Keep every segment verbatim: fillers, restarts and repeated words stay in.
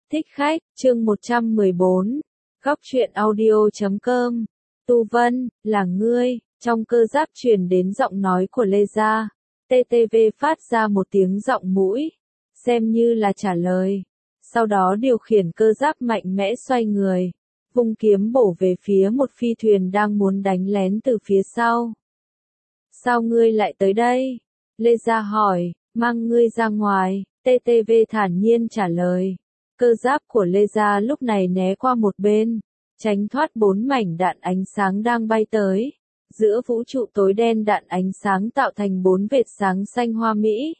Thích khách, chương một trăm mười bốn, góc truyện audio chấm com. Tu Vân, là ngươi, trong cơ giáp truyền đến giọng nói của Lê Gia. tê tê vê phát ra một tiếng giọng mũi, xem như là trả lời. Sau đó điều khiển cơ giáp mạnh mẽ xoay người, vung kiếm bổ về phía một phi thuyền đang muốn đánh lén từ phía sau. Sao ngươi lại tới đây? Lê Gia hỏi, mang ngươi ra ngoài, tê tê vê thản nhiên trả lời. Cơ giáp của Lê Gia lúc này né qua một bên, tránh thoát bốn mảnh đạn ánh sáng đang bay tới. Giữa vũ trụ tối đen đạn ánh sáng tạo thành bốn vệt sáng xanh hoa mỹ.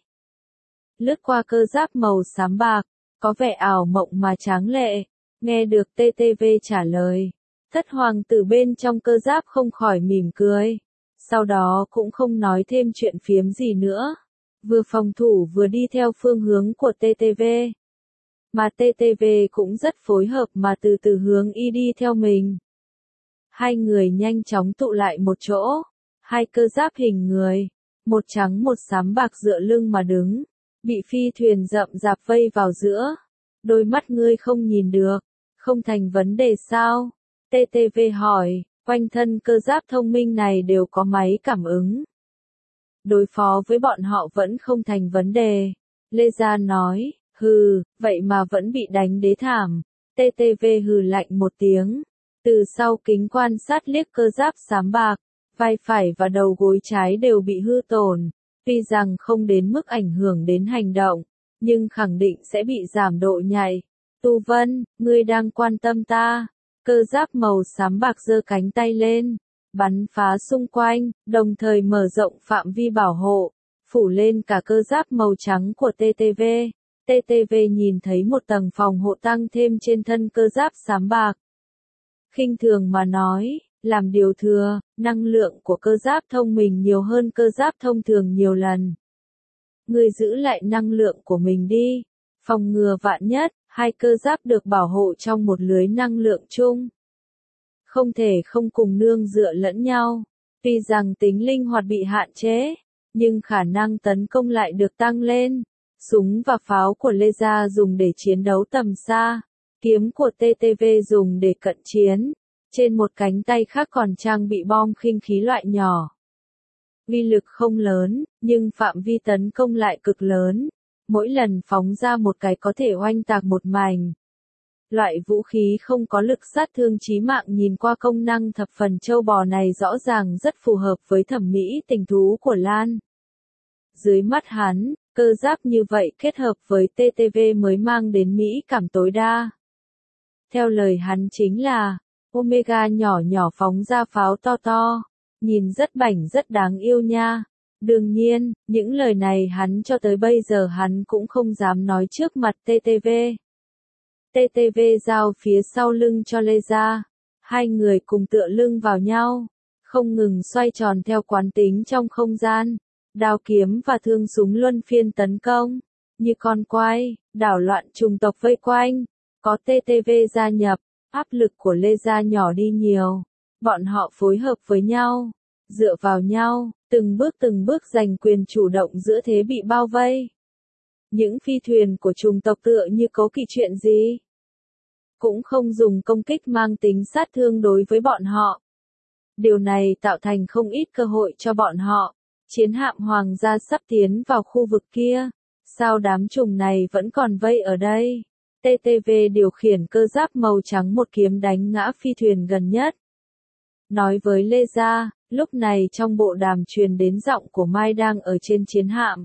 Lướt qua cơ giáp màu xám bạc, có vẻ ảo mộng mà tráng lệ. Nghe được tê tê vê trả lời, Thất Hoàng tử bên trong cơ giáp không khỏi mỉm cười. Sau đó cũng không nói thêm chuyện phiếm gì nữa. Vừa phòng thủ vừa đi theo phương hướng của tê tê vê. Mà tê tê vê cũng rất phối hợp mà từ từ hướng y đi theo mình. Hai người nhanh chóng tụ lại một chỗ. Hai cơ giáp hình người, một trắng một xám bạc dựa lưng mà đứng, bị phi thuyền rậm rạp vây vào giữa. Đôi mắt ngươi không nhìn được, không thành vấn đề sao? tê tê vê hỏi, quanh thân cơ giáp thông minh này đều có máy cảm ứng. Đối phó với bọn họ vẫn không thành vấn đề. Lê Gia nói, hừ, vậy mà vẫn bị đánh đế thảm. tê tê vê hừ lạnh một tiếng. Từ sau kính quan sát liếc cơ giáp xám bạc, vai phải và đầu gối trái đều bị hư tổn. Tuy rằng không đến mức ảnh hưởng đến hành động, nhưng khẳng định sẽ bị giảm độ nhạy. Tu Vân, ngươi đang quan tâm ta. Cơ giáp màu xám bạc giơ cánh tay lên, bắn phá xung quanh, đồng thời mở rộng phạm vi bảo hộ, phủ lên cả cơ giáp màu trắng của tê tê vê. tê tê vê nhìn thấy một tầng phòng hộ tăng thêm trên thân cơ giáp xám bạc. Khinh thường mà nói, làm điều thừa, năng lượng của cơ giáp thông minh nhiều hơn cơ giáp thông thường nhiều lần. Ngươi giữ lại năng lượng của mình đi, phòng ngừa vạn nhất, hai cơ giáp được bảo hộ trong một lưới năng lượng chung. Không thể không cùng nương dựa lẫn nhau, tuy rằng tính linh hoạt bị hạn chế, nhưng khả năng tấn công lại được tăng lên. Súng và pháo của Lê Gia dùng để chiến đấu tầm xa, kiếm của tê tê vê dùng để cận chiến, trên một cánh tay khác còn trang bị bom khinh khí loại nhỏ. Uy lực không lớn, nhưng phạm vi tấn công lại cực lớn, mỗi lần phóng ra một cái có thể oanh tạc một mảnh. Loại vũ khí không có lực sát thương chí mạng nhìn qua công năng thập phần châu bò này rõ ràng rất phù hợp với thẩm mỹ tình thú của Lan. Dưới mắt hắn, cơ giáp như vậy kết hợp với tê tê vê mới mang đến mỹ cảm tối đa. Theo lời hắn chính là, Omega nhỏ nhỏ phóng ra pháo to to, nhìn rất bảnh rất đáng yêu nha. Đương nhiên, những lời này hắn cho tới bây giờ hắn cũng không dám nói trước mặt tê tê vê. tê tê vê giao phía sau lưng cho Lê Gia, hai người cùng tựa lưng vào nhau, không ngừng xoay tròn theo quán tính trong không gian. Đao kiếm và thương súng luân phiên tấn công, như con quay, đảo loạn trùng tộc vây quanh. Có tê tê vê gia nhập, áp lực của Lê Gia nhỏ đi nhiều. Bọn họ phối hợp với nhau, dựa vào nhau, từng bước từng bước giành quyền chủ động giữa thế bị bao vây. Những phi thuyền của trùng tộc tựa như cố kỵ chuyện gì, cũng không dùng công kích mang tính sát thương đối với bọn họ. Điều này tạo thành không ít cơ hội cho bọn họ. Chiến hạm hoàng gia sắp tiến vào khu vực kia, sao đám trùng này vẫn còn vây ở đây? tê tê vê điều khiển cơ giáp màu trắng một kiếm đánh ngã phi thuyền gần nhất. Nói với Lê Gia, lúc này trong bộ đàm truyền đến giọng của Mai đang ở trên chiến hạm.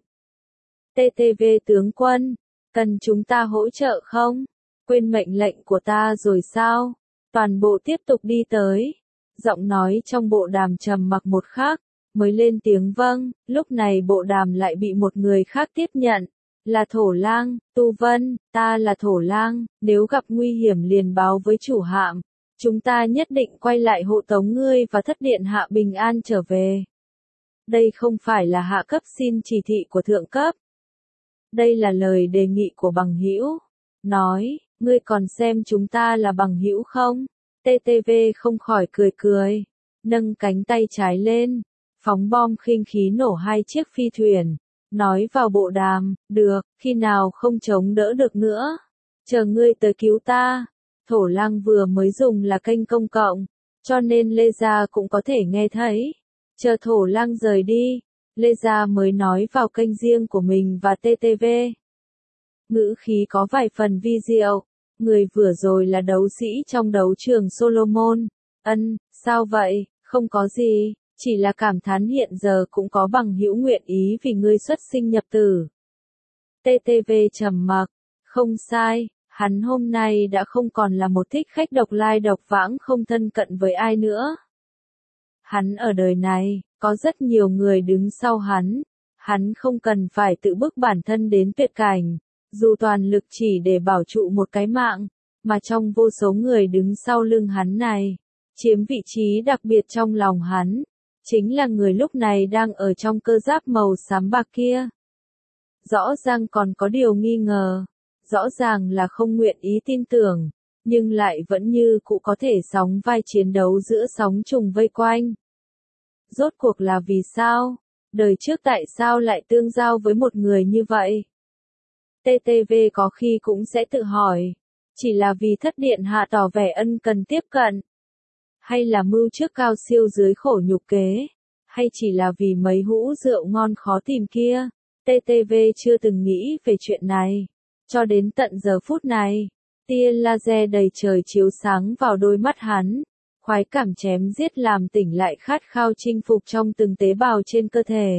tê tê vê tướng quân, cần chúng ta hỗ trợ không? Quên mệnh lệnh của ta rồi sao? Toàn bộ tiếp tục đi tới. Giọng nói trong bộ đàm trầm mặc một khắc, mới lên tiếng vâng. Lúc này bộ đàm lại bị một người khác tiếp nhận. Là Thổ Lang. Tu Vân, ta là Thổ Lang, nếu gặp nguy hiểm liền báo với chủ hạm. Chúng ta nhất định quay lại hộ tống ngươi và thất điện hạ bình an trở về. Đây không phải là hạ cấp xin chỉ thị của thượng cấp. Đây là lời đề nghị của bằng hữu. Nói, ngươi còn xem chúng ta là bằng hữu không? tê tê vê không khỏi cười cười, nâng cánh tay trái lên, phóng bom khinh khí nổ hai chiếc phi thuyền. Nói vào bộ đàm, được, khi nào không chống đỡ được nữa. chờ ngươi tới cứu ta. Thổ Lăng vừa mới dùng là kênh công cộng, cho nên Lê Gia cũng có thể nghe thấy. Chờ Thổ Lăng rời đi, Lê Gia mới nói vào kênh riêng của mình và tê tê vê. Ngữ khí có vài phần vi diệu, người vừa rồi là đấu sĩ trong đấu trường Solomon. Ân, sao vậy, không có gì, chỉ là cảm thán hiện giờ cũng có bằng hữu nguyện ý vì ngươi xuất sinh nhập tử. tê tê vê trầm mặc, không sai, hắn hôm nay đã không còn là một thích khách độc lai độc vãng không thân cận với ai nữa. Hắn ở đời này, có rất nhiều người đứng sau hắn, hắn không cần phải tự bức bản thân đến tuyệt cảnh, dù toàn lực chỉ để bảo trụ một cái mạng, mà trong vô số người đứng sau lưng hắn này, chiếm vị trí đặc biệt trong lòng hắn, chính là người lúc này đang ở trong cơ giáp màu xám bạc kia. Rõ ràng còn có điều nghi ngờ, rõ ràng là không nguyện ý tin tưởng, nhưng lại vẫn như cụ có thể sóng vai chiến đấu giữa sóng trùng vây quanh. Rốt cuộc là vì sao? Đời trước tại sao lại tương giao với một người như vậy? tê tê vê có khi cũng sẽ tự hỏi, chỉ là vì thất điện hạ tỏ vẻ ân cần tiếp cận, hay là mưu trước cao siêu dưới khổ nhục kế, hay chỉ là vì mấy hũ rượu ngon khó tìm kia. tê tê vê chưa từng nghĩ về chuyện này, cho đến tận giờ phút này, tia laser đầy trời chiếu sáng vào đôi mắt hắn, khoái cảm chém giết làm tỉnh lại khát khao chinh phục trong từng tế bào trên cơ thể.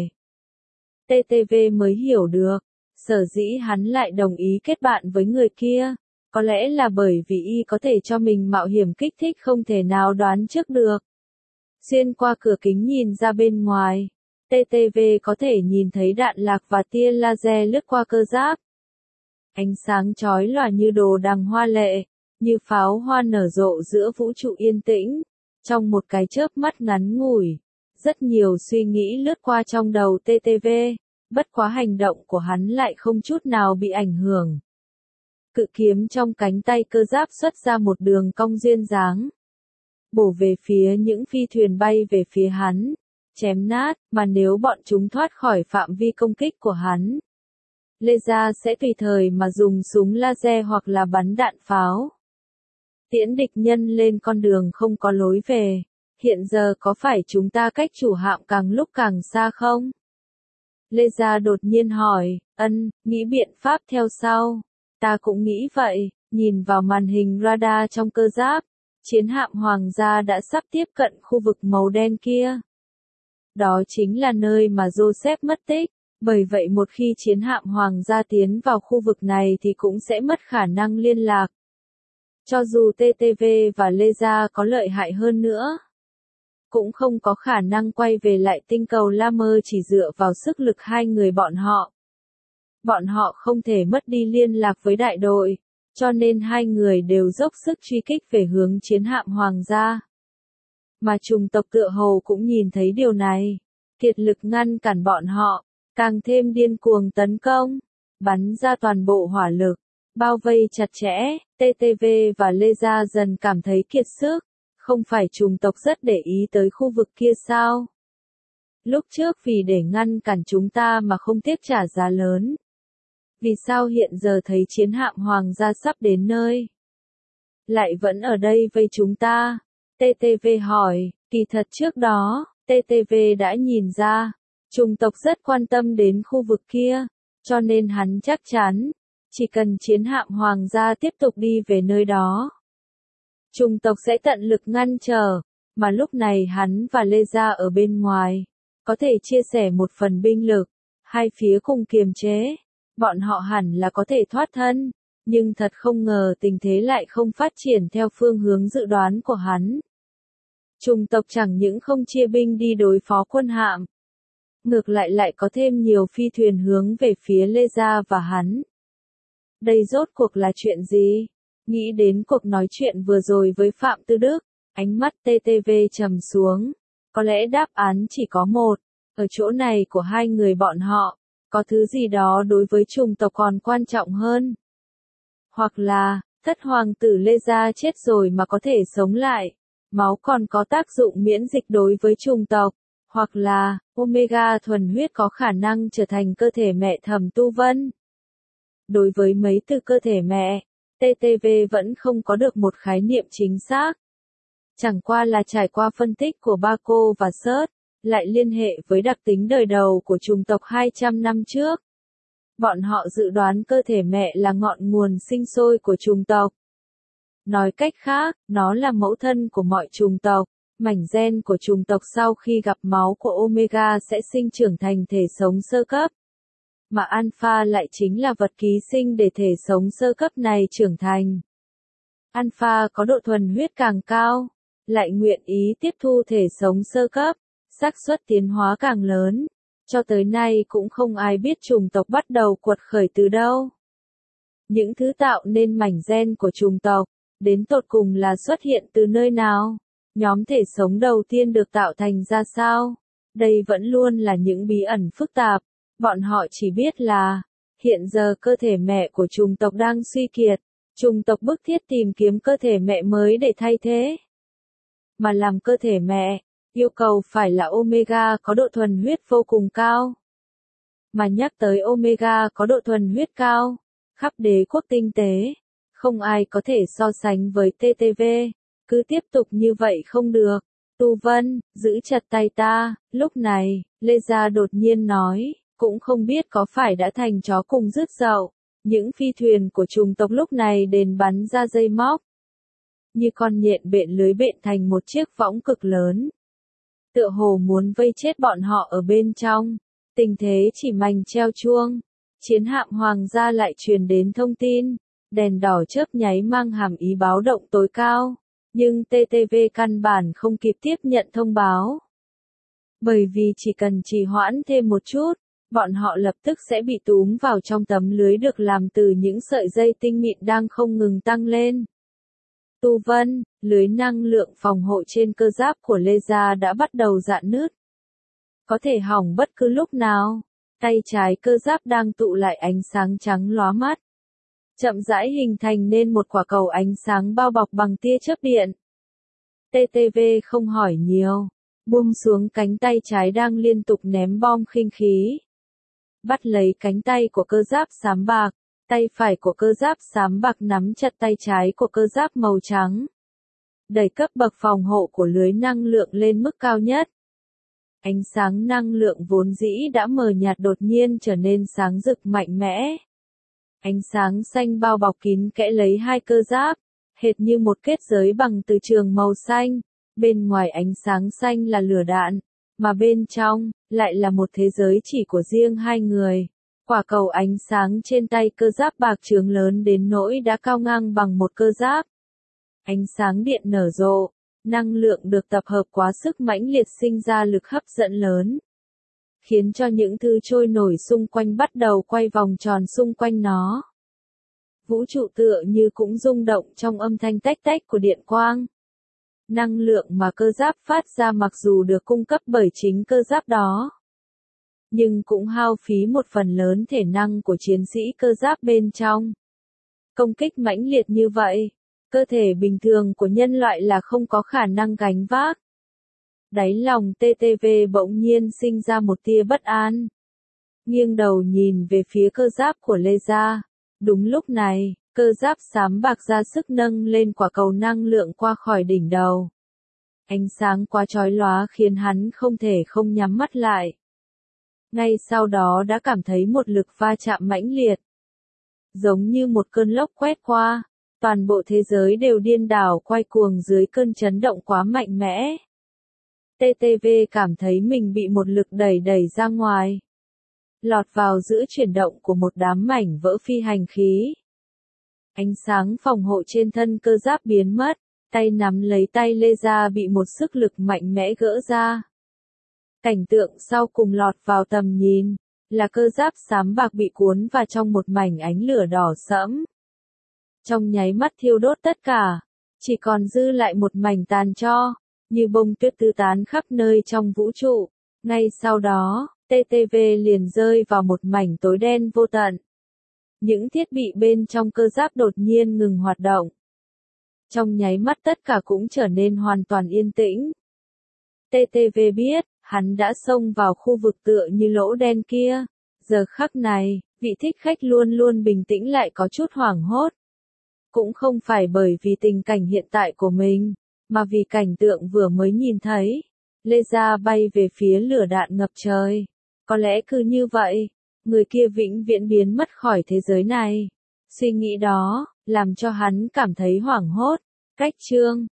tê tê vê mới hiểu được, sở dĩ hắn lại đồng ý kết bạn với người kia, có lẽ là bởi vì y có thể cho mình mạo hiểm kích thích không thể nào đoán trước được. Xuyên qua cửa kính nhìn ra bên ngoài, tê tê vê có thể nhìn thấy đạn lạc và tia laser lướt qua cơ giáp. Ánh sáng chói lòa như đồ đằng hoa lệ, như pháo hoa nở rộ giữa vũ trụ yên tĩnh. Trong một cái chớp mắt ngắn ngủi, rất nhiều suy nghĩ lướt qua trong đầu tê tê vê, bất quá hành động của hắn lại không chút nào bị ảnh hưởng. Cự kiếm trong cánh tay cơ giáp xuất ra một đường cong duyên dáng, bổ về phía những phi thuyền bay về phía hắn, chém nát, mà nếu bọn chúng thoát khỏi phạm vi công kích của hắn, Lê Gia sẽ tùy thời mà dùng súng laser hoặc là bắn đạn pháo. Tiễn địch nhân lên con đường không có lối về, hiện giờ có phải chúng ta cách chủ hạm càng lúc càng xa không? Lê Gia đột nhiên hỏi, ân, nghĩ biện pháp theo sau. Ta cũng nghĩ vậy, nhìn vào màn hình radar trong cơ giáp, chiến hạm hoàng gia đã sắp tiếp cận khu vực màu đen kia. Đó chính là nơi mà Joseph mất tích, bởi vậy một khi chiến hạm hoàng gia tiến vào khu vực này thì cũng sẽ mất khả năng liên lạc. Cho dù tê tê vê và Lê Gia có lợi hại hơn nữa, cũng không có khả năng quay về lại tinh cầu La Mơ chỉ dựa vào sức lực hai người bọn họ. Bọn họ không thể mất đi liên lạc với đại đội, cho nên hai người đều dốc sức truy kích về hướng chiến hạm hoàng gia. Mà chủng tộc tựa hồ cũng nhìn thấy điều này, kiệt lực ngăn cản bọn họ, càng thêm điên cuồng tấn công, bắn ra toàn bộ hỏa lực, bao vây chặt chẽ. tê tê vê và Lê Gia dần cảm thấy kiệt sức, không phải chủng tộc rất để ý tới khu vực kia sao? Lúc trước vì để ngăn cản chúng ta mà không tiếc trả giá lớn. Vì sao hiện giờ thấy chiến hạm hoàng gia sắp đến nơi, lại vẫn ở đây vây chúng ta? tê tê vê hỏi, kỳ thật trước đó, tê tê vê đã nhìn ra, chủng tộc rất quan tâm đến khu vực kia, cho nên hắn chắc chắn, chỉ cần chiến hạm hoàng gia tiếp tục đi về nơi đó, chủng tộc sẽ tận lực ngăn trở, mà lúc này hắn và Lê Gia ở bên ngoài, có thể chia sẻ một phần binh lực, hai phía cùng kiềm chế, bọn họ hẳn là có thể thoát thân, nhưng thật không ngờ tình thế lại không phát triển theo phương hướng dự đoán của hắn. Chủng tộc chẳng những không chia binh đi đối phó quân hạm, ngược lại lại có thêm nhiều phi thuyền hướng về phía Lê Gia và hắn. Đây rốt cuộc là chuyện gì? Nghĩ đến cuộc nói chuyện vừa rồi với Phạm Tư Đức, ánh mắt tê tê vê trầm xuống. Có lẽ đáp án chỉ có một, ở chỗ này của hai người bọn họ, có thứ gì đó đối với chủng tộc còn quan trọng hơn. Hoặc là, thất hoàng tử Lê Gia chết rồi mà có thể sống lại, máu còn có tác dụng miễn dịch đối với chủng tộc. Hoặc là, Omega thuần huyết có khả năng trở thành cơ thể mẹ Thẩm Tu Vân. Đối với mấy từ cơ thể mẹ, tê tê vê vẫn không có được một khái niệm chính xác. Chẳng qua là trải qua phân tích của Baco và Search, lại liên hệ với đặc tính đời đầu của chủng tộc hai trăm năm trước. Bọn họ dự đoán cơ thể mẹ là ngọn nguồn sinh sôi của chủng tộc. Nói cách khác, nó là mẫu thân của mọi chủng tộc. Mảnh gen của chủng tộc sau khi gặp máu của Omega sẽ sinh trưởng thành thể sống sơ cấp. Mà Alpha lại chính là vật ký sinh để thể sống sơ cấp này trưởng thành. Alpha có độ thuần huyết càng cao, lại nguyện ý tiếp thu thể sống sơ cấp, xác suất tiến hóa càng lớn. Cho tới nay cũng không ai biết chủng tộc bắt đầu quật khởi từ đâu. Những thứ tạo nên mảnh gen của chủng tộc, đến tột cùng là xuất hiện từ nơi nào? Nhóm thể sống đầu tiên được tạo thành ra sao? Đây vẫn luôn là những bí ẩn phức tạp. Bọn họ chỉ biết là, hiện giờ cơ thể mẹ của chủng tộc đang suy kiệt. Chủng tộc bức thiết tìm kiếm cơ thể mẹ mới để thay thế. Mà làm cơ thể mẹ, yêu cầu phải là Omega có độ thuần huyết vô cùng cao. Mà nhắc tới Omega có độ thuần huyết cao, khắp đế quốc tinh tế, không ai có thể so sánh với tê tê vê. Cứ tiếp tục như vậy không được. Tu Vân, giữ chặt tay ta. Lúc này, Lê Gia đột nhiên nói, cũng không biết có phải đã thành chó cùng rứt dậu. Những phi thuyền của chủng tộc lúc này đền bắn ra dây móc. Như con nhện bện lưới bện thành một chiếc võng cực lớn. Tựa hồ muốn vây chết bọn họ ở bên trong. Tình thế chỉ mành treo chuông. Chiến hạm hoàng gia lại truyền đến thông tin. Đèn đỏ chớp nháy mang hàm ý báo động tối cao. Nhưng tê tê vê căn bản không kịp tiếp nhận thông báo. Bởi vì chỉ cần trì hoãn thêm một chút, bọn họ lập tức sẽ bị túm vào trong tấm lưới được làm từ những sợi dây tinh mịn đang không ngừng tăng lên. Tu Vân, lưới năng lượng phòng hộ trên cơ giáp của Lê Gia đã bắt đầu rạn nứt. Có thể hỏng bất cứ lúc nào. Tay trái cơ giáp đang tụ lại ánh sáng trắng lóa mắt. Chậm rãi hình thành nên một quả cầu ánh sáng bao bọc bằng tia chớp điện. tê tê vê không hỏi nhiều, buông xuống cánh tay trái đang liên tục ném bom khinh khí. Bắt lấy cánh tay của cơ giáp xám bạc, tay phải của cơ giáp xám bạc nắm chặt tay trái của cơ giáp màu trắng. Đẩy cấp bậc phòng hộ của lưới năng lượng lên mức cao nhất. Ánh sáng năng lượng vốn dĩ đã mờ nhạt đột nhiên trở nên sáng rực mạnh mẽ. Ánh sáng xanh bao bọc kín kẽ lấy hai cơ giáp, hệt như một kết giới bằng từ trường màu xanh. Bên ngoài ánh sáng xanh là lửa đạn, mà bên trong, lại là một thế giới chỉ của riêng hai người. Quả cầu ánh sáng trên tay cơ giáp bạc trướng lớn đến nỗi đã cao ngang bằng một cơ giáp. Ánh sáng điện nở rộ, năng lượng được tập hợp quá sức mãnh liệt sinh ra lực hấp dẫn lớn. Khiến cho những thứ trôi nổi xung quanh bắt đầu quay vòng tròn xung quanh nó. Vũ trụ tựa như cũng rung động trong âm thanh tách tách của điện quang. Năng lượng mà cơ giáp phát ra mặc dù được cung cấp bởi chính cơ giáp đó, nhưng cũng hao phí một phần lớn thể năng của chiến sĩ cơ giáp bên trong. Công kích mãnh liệt như vậy, cơ thể bình thường của nhân loại là không có khả năng gánh vác. Đáy lòng tê tê vê bỗng nhiên sinh ra một tia bất an. Nghiêng đầu nhìn về phía cơ giáp của Lê Gia. Đúng lúc này, cơ giáp xám bạc ra sức nâng lên quả cầu năng lượng qua khỏi đỉnh đầu. Ánh sáng quá chói lóa khiến hắn không thể không nhắm mắt lại. Ngay sau đó đã cảm thấy một lực va chạm mãnh liệt. Giống như một cơn lốc quét qua, toàn bộ thế giới đều điên đảo quay cuồng dưới cơn chấn động quá mạnh mẽ. tê tê vê cảm thấy mình bị một lực đẩy đẩy ra ngoài. Lọt vào giữa chuyển động của một đám mảnh vỡ phi hành khí. Ánh sáng phòng hộ trên thân cơ giáp biến mất, tay nắm lấy tay Lê Gia bị một sức lực mạnh mẽ gỡ ra. Cảnh tượng sau cùng lọt vào tầm nhìn, là cơ giáp xám bạc bị cuốn vào trong một mảnh ánh lửa đỏ sẫm. Trong nháy mắt thiêu đốt tất cả, chỉ còn dư lại một mảnh tàn tro, như bông tuyết tứ tán khắp nơi trong vũ trụ. Ngay sau đó, tê tê vê liền rơi vào một mảnh tối đen vô tận. Những thiết bị bên trong cơ giáp đột nhiên ngừng hoạt động. Trong nháy mắt tất cả cũng trở nên hoàn toàn yên tĩnh. tê tê vê biết, hắn đã xông vào khu vực tựa như lỗ đen kia. Giờ khắc này, vị thích khách luôn luôn bình tĩnh lại có chút hoảng hốt. cũng không phải bởi vì tình cảnh hiện tại của mình, mà vì cảnh tượng vừa mới nhìn thấy. Lê Gia bay về phía lửa đạn ngập trời. Có lẽ cứ như vậy, người kia vĩnh viễn biến mất khỏi thế giới này. Suy nghĩ đó, làm cho hắn cảm thấy hoảng hốt. Cách chương